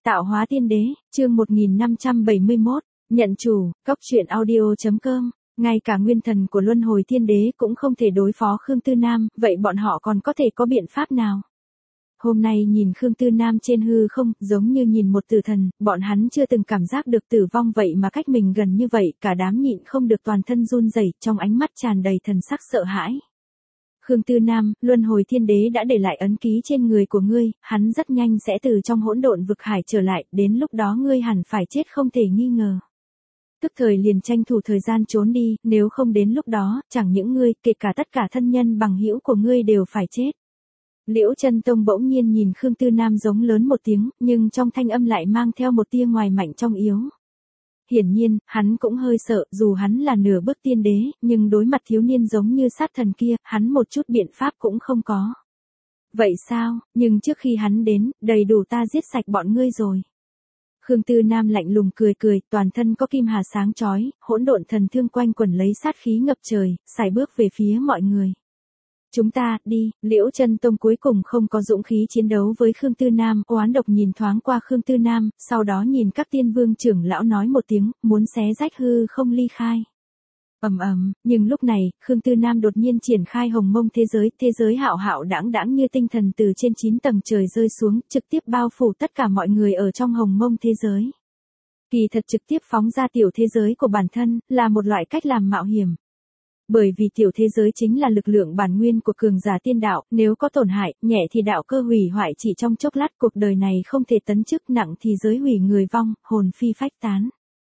Tạo hóa tiên đế, chương 1571, nhận chủ, cốc truyện audio.com. Ngay cả nguyên thần của luân hồi tiên đế cũng không thể đối phó Khương Tư Nam, vậy bọn họ còn có thể có biện pháp nào? Hôm nay nhìn Khương Tư Nam trên hư không, giống như nhìn một tử thần, bọn hắn chưa từng cảm giác được tử vong vậy mà cách mình gần như vậy, cả đám nhịn không được toàn thân run rẩy, trong ánh mắt tràn đầy thần sắc sợ hãi. Khương Tư Nam, luân hồi thiên đế đã để lại ấn ký trên người của ngươi, hắn rất nhanh sẽ từ trong hỗn độn vực hải trở lại, đến lúc đó ngươi hẳn phải chết không thể nghi ngờ. Tức thời liền tranh thủ thời gian trốn đi, nếu không đến lúc đó, chẳng những ngươi, kể cả tất cả thân nhân bằng hữu của ngươi đều phải chết. Liễu Chân Tông bỗng nhiên nhìn Khương Tư Nam giống lớn một tiếng, nhưng trong thanh âm lại mang theo một tia ngoài mạnh trong yếu. Hiển nhiên, hắn cũng hơi sợ, dù hắn là nửa bước tiên đế, nhưng đối mặt thiếu niên giống như sát thần kia, hắn một chút biện pháp cũng không có. Vậy sao, nhưng trước khi hắn đến, đầy đủ ta giết sạch bọn ngươi rồi. Khương Tư Nam lạnh lùng cười cười, toàn thân có kim hà sáng chói, hỗn độn thần thương quanh quẩn lấy sát khí ngập trời, sải bước về phía mọi người. Chúng ta, đi, Liễu Chân Tông cuối cùng không có dũng khí chiến đấu với Khương Tư Nam, oán độc nhìn thoáng qua Khương Tư Nam, sau đó nhìn các tiên vương trưởng lão nói một tiếng, muốn xé rách hư không ly khai. Nhưng lúc này, Khương Tư Nam đột nhiên triển khai hồng mông thế giới hạo hạo đãng đãng như tinh thần từ trên 9 tầng trời rơi xuống, trực tiếp bao phủ tất cả mọi người ở trong hồng mông thế giới. Kỳ thật trực tiếp phóng ra tiểu thế giới của bản thân, là một loại cách làm mạo hiểm. Bởi vì tiểu thế giới chính là lực lượng bản nguyên của cường giả tiên đạo, nếu có tổn hại, nhẹ thì đạo cơ hủy hoại chỉ trong chốc lát, cuộc đời này không thể tấn chức, nặng thì giới hủy người vong, hồn phi phách tán.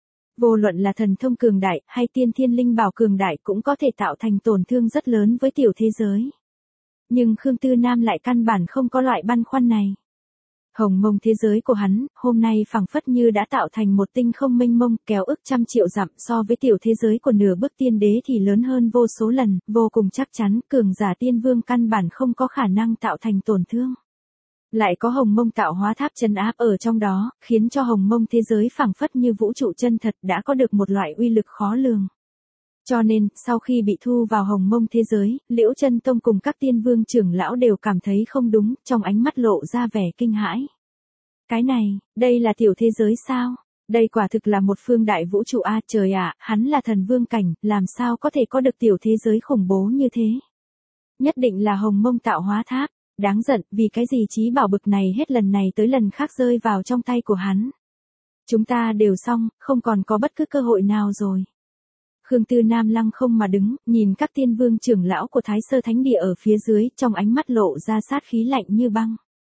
Vô luận là thần thông cường đại, hay tiên thiên linh bảo cường đại cũng có thể tạo thành tổn thương rất lớn với tiểu thế giới. Nhưng Khương Tư Nam lại căn bản không có loại băn khoăn này. Hồng mông thế giới của hắn, hôm nay phảng phất như đã tạo thành một tinh không mênh mông, kéo ức trăm triệu dặm, so với tiểu thế giới của nửa bước tiên đế thì lớn hơn vô số lần, vô cùng chắc chắn, cường giả tiên vương căn bản không có khả năng tạo thành tổn thương. Lại có hồng mông tạo hóa tháp trấn áp ở trong đó, khiến cho hồng mông thế giới phảng phất như vũ trụ chân thật, đã có được một loại uy lực khó lường. Cho nên, sau khi bị thu vào hồng mông thế giới, Liễu Chân Tông cùng các tiên vương trưởng lão đều cảm thấy không đúng, trong ánh mắt lộ ra vẻ kinh hãi. Cái này, đây là tiểu thế giới sao? Đây quả thực là một phương đại vũ trụ a, trời ạ, hắn là thần vương cảnh, làm sao có thể có được tiểu thế giới khủng bố như thế? Nhất định là hồng mông tạo hóa tháp. Đáng giận, vì cái gì trí bảo bực này hết lần này tới lần khác rơi vào trong tay của hắn. Chúng ta đều xong, không còn có bất cứ cơ hội nào rồi. Khương Tư Nam lăng không mà đứng, nhìn các tiên vương trưởng lão của Thái Sơ Thánh Địa ở phía dưới, trong ánh mắt lộ ra sát khí lạnh như băng.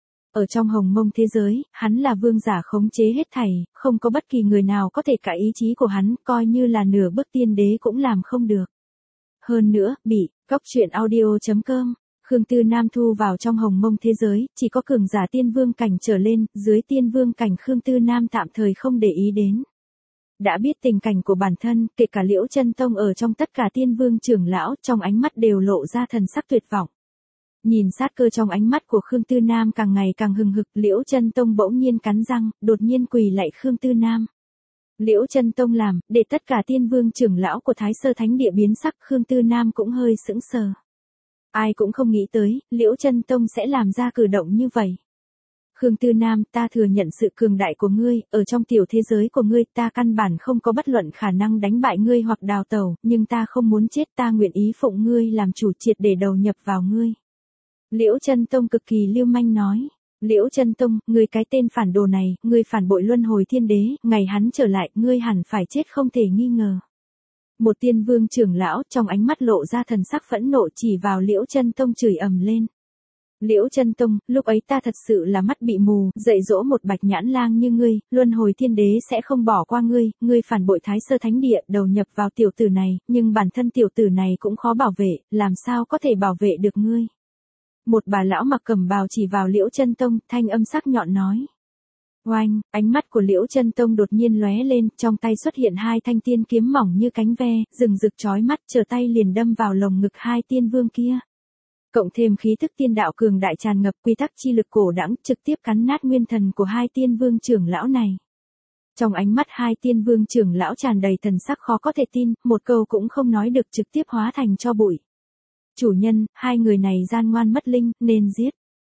Ở trong hồng mông thế giới, hắn là vương giả khống chế hết thảy, không có bất kỳ người nào có thể cãi ý chí của hắn, coi như là nửa bước tiên đế cũng làm không được. Hơn nữa, bị, cốc truyện audio.com. Khương Tư Nam thu vào trong hồng mông thế giới, chỉ có cường giả tiên vương cảnh trở lên, dưới tiên vương cảnh Khương Tư Nam tạm thời không để ý đến. Đã biết tình cảnh của bản thân, kể cả Liễu Chân Tông ở trong tất cả tiên vương trưởng lão, trong ánh mắt đều lộ ra thần sắc tuyệt vọng. Nhìn sát cơ trong ánh mắt của Khương Tư Nam càng ngày càng hừng hực, Liễu Chân Tông bỗng nhiên cắn răng, đột nhiên quỳ lạy Khương Tư Nam. Liễu Chân Tông làm, để tất cả tiên vương trưởng lão của Thái Sơ Thánh Địa biến sắc, Khương Tư Nam cũng hơi sững sờ. Ai cũng không nghĩ tới, Liễu Chân Tông sẽ làm ra cử động như vậy. Khương Tư Nam, ta thừa nhận sự cường đại của ngươi, ở trong tiểu thế giới của ngươi ta căn bản không có bất luận khả năng đánh bại ngươi hoặc đào tẩu, nhưng ta không muốn chết, ta nguyện ý phụng ngươi làm chủ triệt để đầu nhập vào ngươi. Liễu Chân Tông cực kỳ lưu manh nói. Liễu Chân Tông, ngươi cái tên phản đồ này, ngươi phản bội luân hồi thiên đế, ngày hắn trở lại, ngươi hẳn phải chết không thể nghi ngờ. Một tiên vương trưởng lão trong ánh mắt lộ ra thần sắc phẫn nộ chỉ vào Liễu Chân Tông chửi ầm lên. Liễu Chân Tông, lúc ấy ta thật sự là mắt bị mù, dạy dỗ một bạch nhãn lang như ngươi, luân hồi thiên đế sẽ không bỏ qua ngươi, ngươi phản bội Thái Sơ Thánh Địa, đầu nhập vào tiểu tử này, nhưng bản thân tiểu tử này cũng khó bảo vệ, làm sao có thể bảo vệ được ngươi. Một bà lão mặc cẩm bào chỉ vào Liễu Chân Tông, thanh âm sắc nhọn nói. Oanh, ánh mắt của Liễu Chân Tông đột nhiên lóe lên, trong tay xuất hiện hai thanh tiên kiếm mỏng như cánh ve, rừng rực chói mắt, trở tay liền đâm vào lồng ngực hai tiên vương kia. Cộng thêm khí thức tiên đạo cường đại tràn ngập, quy tắc chi lực cổ đãng, trực tiếp cắn nát nguyên thần của hai tiên vương trưởng lão này. Trong ánh mắt hai tiên vương trưởng lão tràn đầy thần sắc khó có thể tin, một câu cũng không nói được trực tiếp hóa thành tro bụi. Chủ nhân, hai người này gian ngoan mất linh, nên giết.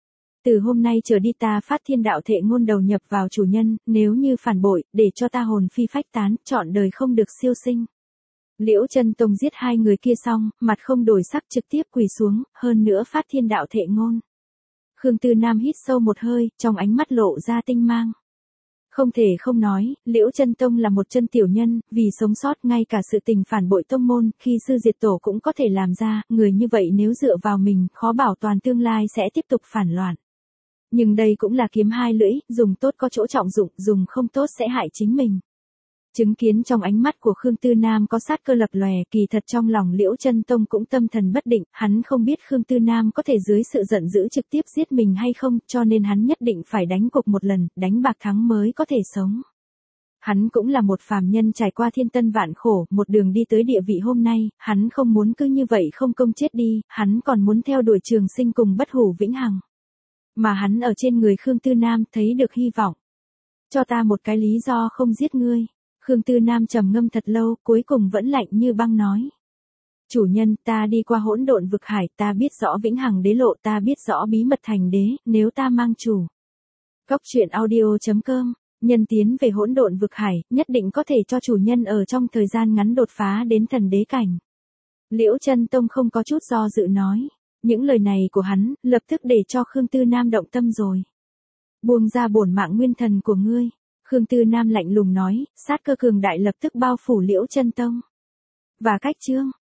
Từ hôm nay trở đi ta phát thiên đạo thệ ngôn đầu nhập vào chủ nhân, nếu như phản bội, để cho ta hồn phi phách tán, trọn đời không được siêu sinh. Liễu Chân Tông giết hai người kia xong, mặt không đổi sắc trực tiếp quỳ xuống, hơn nữa phát thiên đạo thệ ngôn. Khương Tư Nam hít sâu một hơi, trong ánh mắt lộ ra tinh mang. Không thể không nói, Liễu Chân Tông là một chân tiểu nhân, vì sống sót ngay cả sự tình phản bội tông môn, khi sư diệt tổ cũng có thể làm ra, người như vậy nếu dựa vào mình, khó bảo toàn tương lai sẽ tiếp tục phản loạn. Nhưng đây cũng là kiếm hai lưỡi, dùng tốt có chỗ trọng dụng, dùng không tốt sẽ hại chính mình. Chứng kiến trong ánh mắt của Khương Tư Nam có sát cơ lập lòe, kỳ thật trong lòng Liễu Chân Tông cũng tâm thần bất định, hắn không biết Khương Tư Nam có thể dưới sự giận dữ trực tiếp giết mình hay không, cho nên hắn nhất định phải đánh cục một lần, đánh bạc thắng mới có thể sống. Hắn cũng là một phàm nhân trải qua thiên tân vạn khổ, một đường đi tới địa vị hôm nay, hắn không muốn cứ như vậy không công chết đi, hắn còn muốn theo đuổi trường sinh cùng bất hủ vĩnh hằng. Mà hắn ở trên người Khương Tư Nam thấy được hy vọng. Cho ta một cái lý do không giết ngươi. Khương Tư Nam trầm ngâm thật lâu, cuối cùng vẫn lạnh như băng nói. Chủ nhân, ta đi qua hỗn độn vực hải, ta biết rõ vĩnh hằng đế lộ, ta biết rõ bí mật thành đế, nếu ta mang chủ. Cốc truyện audio.com, nhân tiến về hỗn độn vực hải, nhất định có thể cho chủ nhân ở trong thời gian ngắn đột phá đến thần đế cảnh. Liễu Chân Tông không có chút do dự nói. Những lời này của hắn, lập tức để cho Khương Tư Nam động tâm rồi. Buông ra bổn mạng nguyên thần của ngươi. Khương Tư Nam lạnh lùng nói, sát cơ cường đại lập tức bao phủ Liễu Chân Tông. Và cách chương.